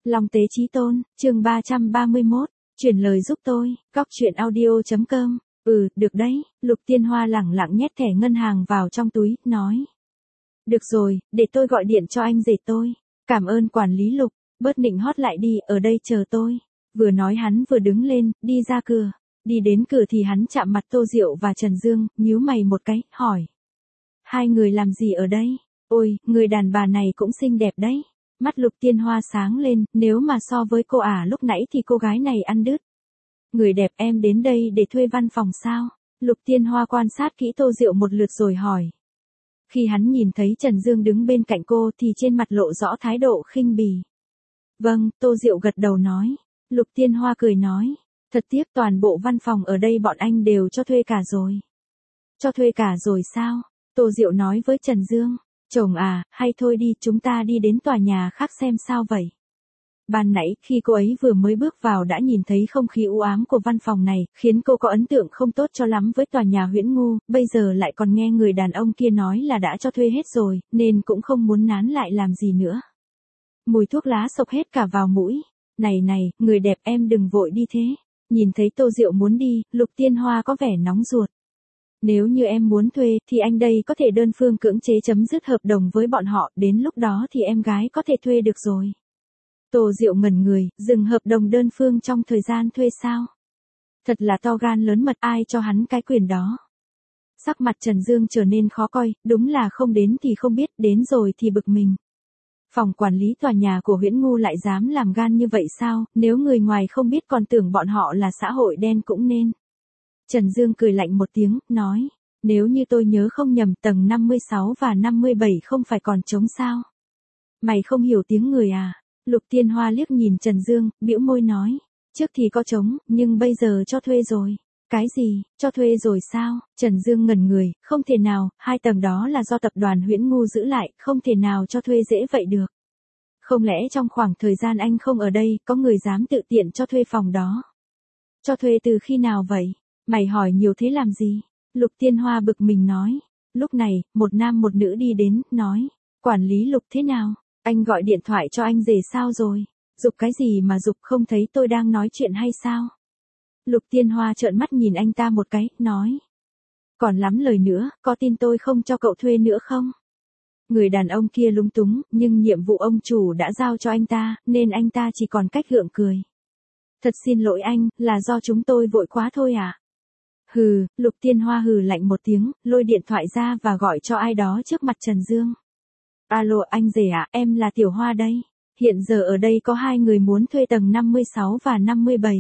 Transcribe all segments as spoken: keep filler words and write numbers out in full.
Long Tế Chí Tôn, chương ba trăm ba mươi mốt, chuyển lời giúp tôi, góc chuyện audio chấm com. Ừ, được đấy, Lục Tiên Hoa lẳng lặng nhét thẻ ngân hàng vào trong túi, nói. Được rồi, để tôi gọi điện cho anh rể tôi. Cảm ơn quản lý Lục, bớt nịnh hót lại đi, ở đây chờ tôi. Vừa nói hắn vừa đứng lên, đi ra cửa. Đi đến cửa thì hắn chạm mặt Tô Diệu và Trần Dương, nhíu mày một cái, hỏi. Hai người làm gì ở đây? Ôi, người đàn bà này cũng xinh đẹp đấy. Mắt Lục Tiên Hoa sáng lên, nếu mà so với cô ả lúc nãy thì cô gái này ăn đứt. Người đẹp, em đến đây để thuê văn phòng sao? Lục Tiên Hoa quan sát kỹ Tô Diệu một lượt rồi hỏi. Khi hắn nhìn thấy Trần Dương đứng bên cạnh cô thì trên mặt lộ rõ thái độ khinh bỉ. Vâng, Tô Diệu gật đầu nói. Lục Tiên Hoa cười nói. Thật tiếc toàn bộ văn phòng ở đây bọn anh đều cho thuê cả rồi. Cho thuê cả rồi sao? Tô Diệu nói với Trần Dương. Chồng à, hay thôi đi, chúng ta đi đến tòa nhà khác xem sao vậy. Ban nãy, khi cô ấy vừa mới bước vào đã nhìn thấy không khí u ám của văn phòng này, khiến cô có ấn tượng không tốt cho lắm với tòa nhà Huyễn Ngu, bây giờ lại còn nghe người đàn ông kia nói là đã cho thuê hết rồi, nên cũng không muốn nán lại làm gì nữa. Mùi thuốc lá xộc hết cả vào mũi. Này này, người đẹp, em đừng vội đi thế. Nhìn thấy Tô Diệu muốn đi, Lục Tiên Hoa có vẻ nóng ruột. Nếu như em muốn thuê, thì anh đây có thể đơn phương cưỡng chế chấm dứt hợp đồng với bọn họ, đến lúc đó thì em gái có thể thuê được rồi. Tô Diệu ngẩn người, dừng hợp đồng đơn phương trong thời gian thuê sao? Thật là to gan lớn mật, ai cho hắn cái quyền đó? Sắc mặt Trần Dương trở nên khó coi, đúng là không đến thì không biết, đến rồi thì bực mình. Phòng quản lý tòa nhà của Huyễn Ngu lại dám làm gan như vậy sao, nếu người ngoài không biết còn tưởng bọn họ là xã hội đen cũng nên. Trần Dương cười lạnh một tiếng, nói, nếu như tôi nhớ không nhầm tầng năm mươi sáu và năm mươi bảy không phải còn trống sao? Mày không hiểu tiếng người à? Lục Tiên Hoa liếc nhìn Trần Dương, bĩu môi nói, trước thì có trống, nhưng bây giờ cho thuê rồi. Cái gì, cho thuê rồi sao? Trần Dương ngẩn người, không thể nào, hai tầng đó là do tập đoàn Huyễn Ngu giữ lại, không thể nào cho thuê dễ vậy được. Không lẽ trong khoảng thời gian anh không ở đây, có người dám tự tiện cho thuê phòng đó? Cho thuê từ khi nào vậy? Mày hỏi nhiều thế làm gì? Lục Tiên Hoa bực mình nói. Lúc này, một nam một nữ đi đến, nói, quản lý Lục thế nào? Anh gọi điện thoại cho anh rể sao rồi? Giục cái gì mà giục, không thấy tôi đang nói chuyện hay sao? Lục Tiên Hoa trợn mắt nhìn anh ta một cái, nói. Còn lắm lời nữa, có tin tôi không cho cậu thuê nữa không? Người đàn ông kia lúng túng, nhưng nhiệm vụ ông chủ đã giao cho anh ta, nên anh ta chỉ còn cách gượng cười. Thật xin lỗi anh, là do chúng tôi vội quá thôi à? Hừ, Lục Tiên Hoa hừ lạnh một tiếng, lôi điện thoại ra và gọi cho ai đó trước mặt Trần Dương. Alo anh rể ạ, em là Tiểu Hoa đây. Hiện giờ ở đây có hai người muốn thuê tầng năm mươi sáu và năm mươi bảy.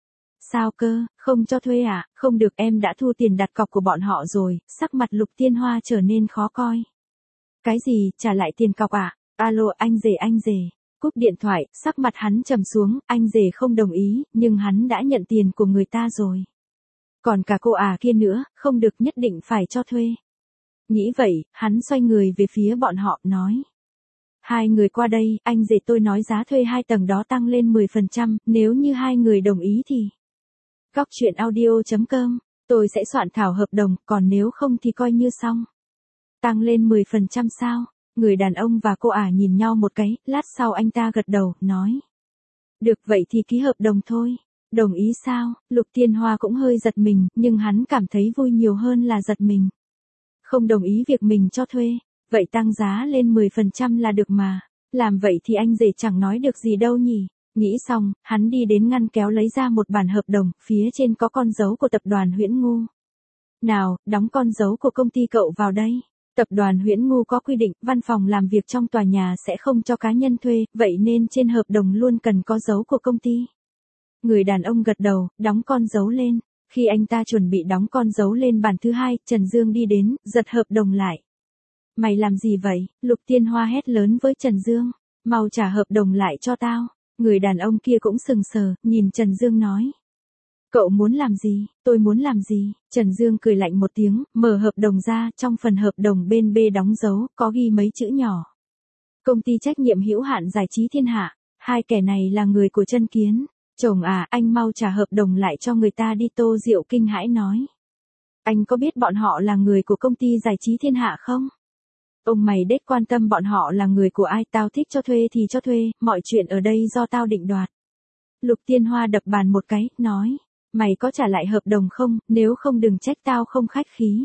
Sao cơ, không cho thuê à? Không được, em đã thu tiền đặt cọc của bọn họ rồi. Sắc mặt Lục Tiên Hoa trở nên khó coi. Cái gì, trả lại tiền cọc à? Alo anh rể anh rể. Cúp điện thoại, sắc mặt hắn trầm xuống, anh rể không đồng ý, nhưng hắn đã nhận tiền của người ta rồi. Còn cả cô à kia nữa, không được, nhất định phải cho thuê. Nghĩ vậy, hắn xoay người về phía bọn họ, nói. Hai người qua đây, anh rể tôi nói giá thuê hai tầng đó tăng lên mười phần trăm, nếu như hai người đồng ý thì. Góc chuyện audio chấm com, tôi sẽ soạn thảo hợp đồng, còn nếu không thì coi như xong. Tăng lên mười phần trăm sao? Người đàn ông và cô ả nhìn nhau một cái, lát sau anh ta gật đầu, nói. Được vậy thì ký hợp đồng thôi. Đồng ý sao? Lục Tiên Hoa cũng hơi giật mình, nhưng hắn cảm thấy vui nhiều hơn là giật mình. Không đồng ý việc mình cho thuê, vậy tăng giá lên mười phần trăm là được mà. Làm vậy thì anh rể chẳng nói được gì đâu nhỉ. Nghĩ xong, hắn đi đến ngăn kéo lấy ra một bản hợp đồng, phía trên có con dấu của tập đoàn Huyễn Ngu. Nào, đóng con dấu của công ty cậu vào đây. Tập đoàn Huyễn Ngu có quy định, văn phòng làm việc trong tòa nhà sẽ không cho cá nhân thuê, vậy nên trên hợp đồng luôn cần có dấu của công ty. Người đàn ông gật đầu, đóng con dấu lên. Khi anh ta chuẩn bị đóng con dấu lên bản thứ hai, Trần Dương đi đến, giật hợp đồng lại. Mày làm gì vậy? Lục Tiên Hoa hét lớn với Trần Dương. Mau trả hợp đồng lại cho tao. Người đàn ông kia cũng sừng sờ, nhìn Trần Dương nói. Cậu muốn làm gì? Tôi muốn làm gì? Trần Dương cười lạnh một tiếng, mở hợp đồng ra, trong phần hợp đồng bên B đóng dấu, có ghi mấy chữ nhỏ. Công ty trách nhiệm hữu hạn giải trí Thiên Hạ. Hai kẻ này là người của Chân Kiến. Chồng à, anh mau trả hợp đồng lại cho người ta đi. Tô Diệu kinh hãi nói. Anh có biết bọn họ là người của công ty giải trí Thiên Hạ không? Ông mày đếch quan tâm bọn họ là người của ai, tao thích cho thuê thì cho thuê, mọi chuyện ở đây do tao định đoạt. Lục Tiên Hoa đập bàn một cái, nói, mày có trả lại hợp đồng không, nếu không đừng trách tao không khách khí.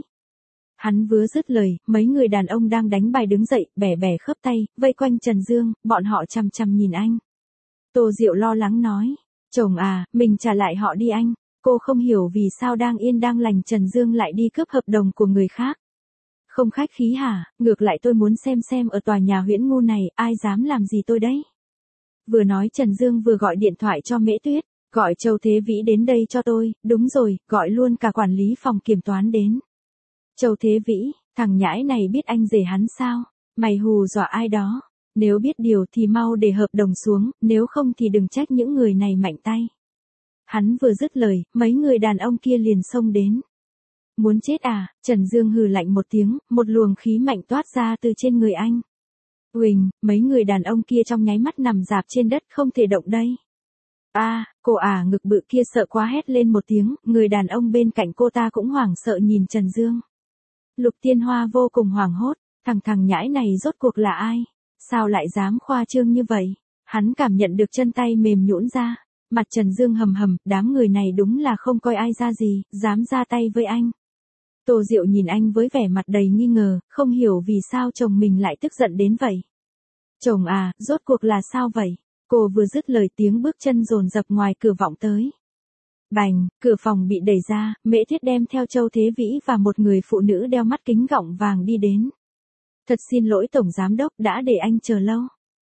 Hắn vừa dứt lời, mấy người đàn ông đang đánh bài đứng dậy, bẻ bẻ khớp tay, vây quanh Trần Dương, bọn họ chằm chằm nhìn anh. Tô Diệu lo lắng nói, chồng à, mình trả lại họ đi anh, cô không hiểu vì sao đang yên đang lành Trần Dương lại đi cướp hợp đồng của người khác. Không khách khí hả, ngược lại tôi muốn xem xem ở tòa nhà Huyễn Ngu này, ai dám làm gì tôi đấy. Vừa nói Trần Dương vừa gọi điện thoại cho Mễ Tuyết, gọi Châu Thế Vĩ đến đây cho tôi, đúng rồi, gọi luôn cả quản lý phòng kiểm toán đến. Châu Thế Vĩ, thằng nhãi này biết anh rể hắn sao, mày hù dọa ai đó, nếu biết điều thì mau để hợp đồng xuống, nếu không thì đừng trách những người này mạnh tay. Hắn vừa dứt lời, mấy người đàn ông kia liền xông đến. Muốn chết à, Trần Dương hừ lạnh một tiếng, một luồng khí mạnh toát ra từ trên người anh. Huỳnh, mấy người đàn ông kia trong nháy mắt nằm rạp trên đất không thể động đây. A, à, cô à ngực bự kia sợ quá hét lên một tiếng, người đàn ông bên cạnh cô ta cũng hoảng sợ nhìn Trần Dương. Lục Tiên Hoa vô cùng hoảng hốt, thằng thằng nhãi này rốt cuộc là ai? Sao lại dám khoa trương như vậy? Hắn cảm nhận được chân tay mềm nhũn ra, mặt Trần Dương hầm hầm, đám người này đúng là không coi ai ra gì, dám ra tay với anh. Tô Diệu nhìn anh với vẻ mặt đầy nghi ngờ, không hiểu vì sao chồng mình lại tức giận đến vậy. Chồng à, rốt cuộc là sao vậy? Cô vừa dứt lời tiếng bước chân dồn dập ngoài cửa vọng tới. Bành, cửa phòng bị đẩy ra, Mễ Tuyết đem theo Châu Thế Vĩ và một người phụ nữ đeo mắt kính gọng vàng đi đến. Thật xin lỗi Tổng Giám Đốc đã để anh chờ lâu.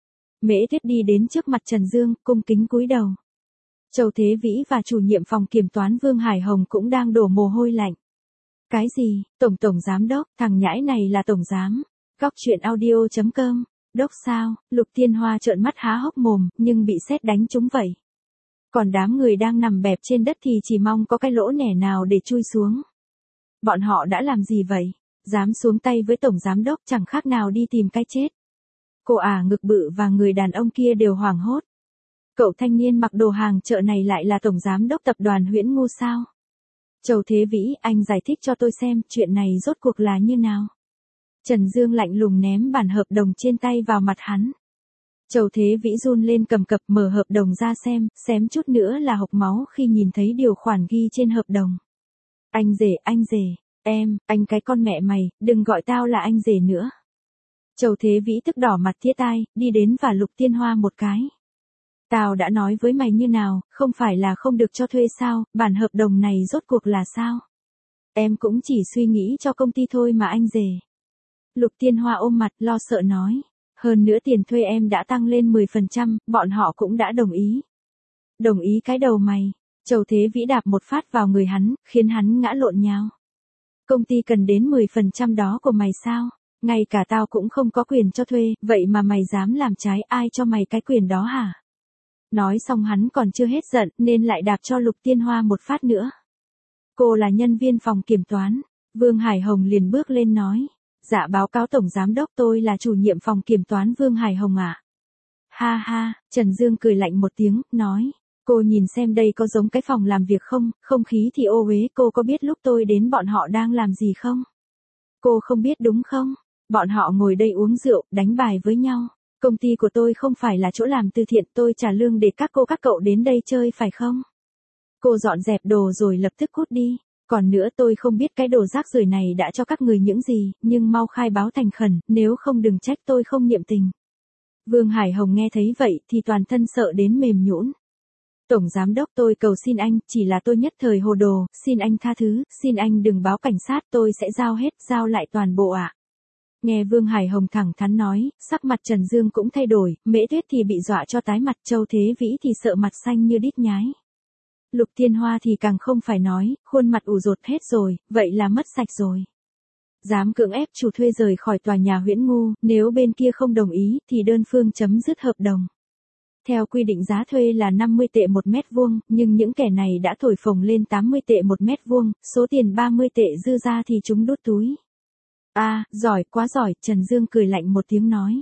Mễ Tuyết đi đến trước mặt Trần Dương, cung kính cúi đầu. Châu Thế Vĩ và chủ nhiệm phòng kiểm toán Vương Hải Hồng cũng đang đổ mồ hôi lạnh. Cái gì, Tổng Tổng Giám Đốc, thằng nhãi này là Tổng Giám. Góc chuyện audio chấm com. Đốc sao, Lục Tiên Hoa trợn mắt há hốc mồm, nhưng bị sét đánh trúng vậy. Còn đám người đang nằm bẹp trên đất thì chỉ mong có cái lỗ nẻ nào để chui xuống. Bọn họ đã làm gì vậy? Dám xuống tay với Tổng Giám Đốc chẳng khác nào đi tìm cái chết. Cô ả ngực bự và người đàn ông kia đều hoảng hốt. Cậu thanh niên mặc đồ hàng chợ này lại là Tổng Giám Đốc tập đoàn Huyễn Ngu sao? Châu Thế Vĩ, anh giải thích cho tôi xem chuyện này rốt cuộc là như nào. Trần Dương lạnh lùng ném bản hợp đồng trên tay vào mặt hắn. Châu Thế Vĩ run lên cầm cập mở hợp đồng ra xem, xém chút nữa là hộc máu khi nhìn thấy điều khoản ghi trên hợp đồng. Anh rể, anh rể, em, anh cái con mẹ mày, đừng gọi tao là anh rể nữa. Châu Thế Vĩ tức đỏ mặt thía tai, đi đến và Lục Tiên Hoa một cái. Tao đã nói với mày như nào, không phải là không được cho thuê sao, bản hợp đồng này rốt cuộc là sao? Em cũng chỉ suy nghĩ cho công ty thôi mà anh rể. Lục Tiên Hoa ôm mặt lo sợ nói. Hơn nữa tiền thuê em đã tăng lên mười phần trăm, bọn họ cũng đã đồng ý. Đồng ý cái đầu mày. Châu Thế Vĩ đạp một phát vào người hắn, khiến hắn ngã lộn nhào. Công ty cần đến mười phần trăm đó của mày sao? Ngay cả tao cũng không có quyền cho thuê, vậy mà mày dám làm trái, ai cho mày cái quyền đó hả? Nói xong hắn còn chưa hết giận, nên lại đạp cho Lục Tiên Hoa một phát nữa. Cô là nhân viên phòng kiểm toán. Vương Hải Hồng liền bước lên nói. Dạ báo cáo Tổng Giám Đốc, tôi là chủ nhiệm phòng kiểm toán Vương Hải Hồng ạ. À? Ha ha, Trần Dương cười lạnh một tiếng, nói. Cô nhìn xem đây có giống cái phòng làm việc không, không khí thì ô uế, cô có biết lúc tôi đến bọn họ đang làm gì không? Cô không biết đúng không? Bọn họ ngồi đây uống rượu, đánh bài với nhau. Công ty của tôi không phải là chỗ làm từ thiện, tôi trả lương để các cô các cậu đến đây chơi phải không? Cô dọn dẹp đồ rồi lập tức cút đi. Còn nữa tôi không biết cái đồ rác rưởi này đã cho các người những gì, nhưng mau khai báo thành khẩn, nếu không đừng trách tôi không niệm tình. Vương Hải Hồng nghe thấy vậy thì toàn thân sợ đến mềm nhũn. Tổng Giám Đốc, tôi cầu xin anh, chỉ là tôi nhất thời hồ đồ, xin anh tha thứ, xin anh đừng báo cảnh sát, tôi sẽ giao hết, giao lại toàn bộ ạ. À. Nghe Vương Hải Hồng thẳng thắn nói, sắc mặt Trần Dương cũng thay đổi, Mễ Tuyết thì bị dọa cho tái mặt, Châu Thế Vĩ thì sợ mặt xanh như đít nhái. Lục Tiên Hoa thì càng không phải nói, khuôn mặt ủ rột hết rồi, vậy là mất sạch rồi. Dám cưỡng ép chủ thuê rời khỏi tòa nhà Huyễn Ngu, nếu bên kia không đồng ý thì đơn phương chấm dứt hợp đồng. Theo quy định giá thuê là năm mươi tệ một mét vuông, nhưng những kẻ này đã thổi phồng lên tám mươi tệ một mét vuông, số tiền ba mươi tệ dư ra thì chúng đút túi. A, à, giỏi, quá giỏi, Trần Dương cười lạnh một tiếng nói.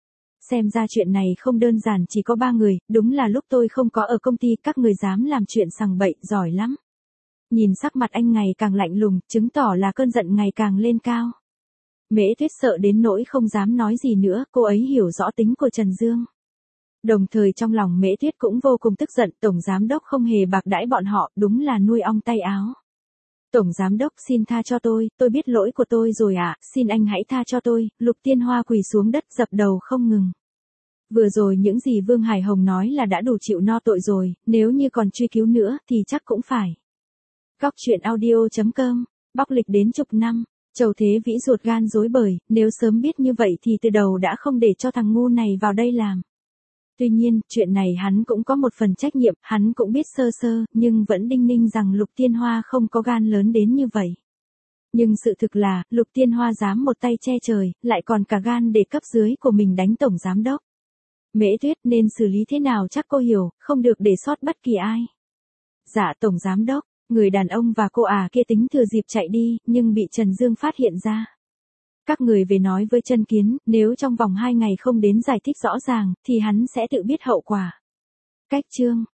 Xem ra chuyện này không đơn giản chỉ có ba người, đúng là lúc tôi không có ở công ty các người dám làm chuyện sằng bậy, giỏi lắm. Nhìn sắc mặt anh ngày càng lạnh lùng, chứng tỏ là cơn giận ngày càng lên cao. Mễ Tuyết sợ đến nỗi không dám nói gì nữa, cô ấy hiểu rõ tính của Trần Dương. Đồng thời trong lòng Mễ Tuyết cũng vô cùng tức giận, Tổng Giám Đốc không hề bạc đãi bọn họ, đúng là nuôi ong tay áo. Tổng Giám Đốc xin tha cho tôi, tôi biết lỗi của tôi rồi ạ, xin anh hãy tha cho tôi, Lục Tiên Hoa quỳ xuống đất dập đầu không ngừng. Vừa rồi những gì Vương Hải Hồng nói là đã đủ chịu no tội rồi, nếu như còn truy cứu nữa thì chắc cũng phải. Góc truyện audio chấm com, bóc lịch đến chục năm, Chầu Thế Vĩ ruột gan rối bời, nếu sớm biết như vậy thì từ đầu đã không để cho thằng ngu này vào đây làm. Tuy nhiên, chuyện này hắn cũng có một phần trách nhiệm, hắn cũng biết sơ sơ, nhưng vẫn đinh ninh rằng Lục Tiên Hoa không có gan lớn đến như vậy. Nhưng sự thực là, Lục Tiên Hoa dám một tay che trời, lại còn cả gan để cấp dưới của mình đánh Tổng Giám Đốc. Mễ Tuyết nên xử lý thế nào chắc cô hiểu, không được để sót bất kỳ ai. Dạ Tổng Giám Đốc, người đàn ông và cô à kia tính thừa dịp chạy đi, nhưng bị Trần Dương phát hiện ra. Các người về nói với Trân Kiến, nếu trong vòng hai ngày không đến giải thích rõ ràng, thì hắn sẽ tự biết hậu quả. Cách chương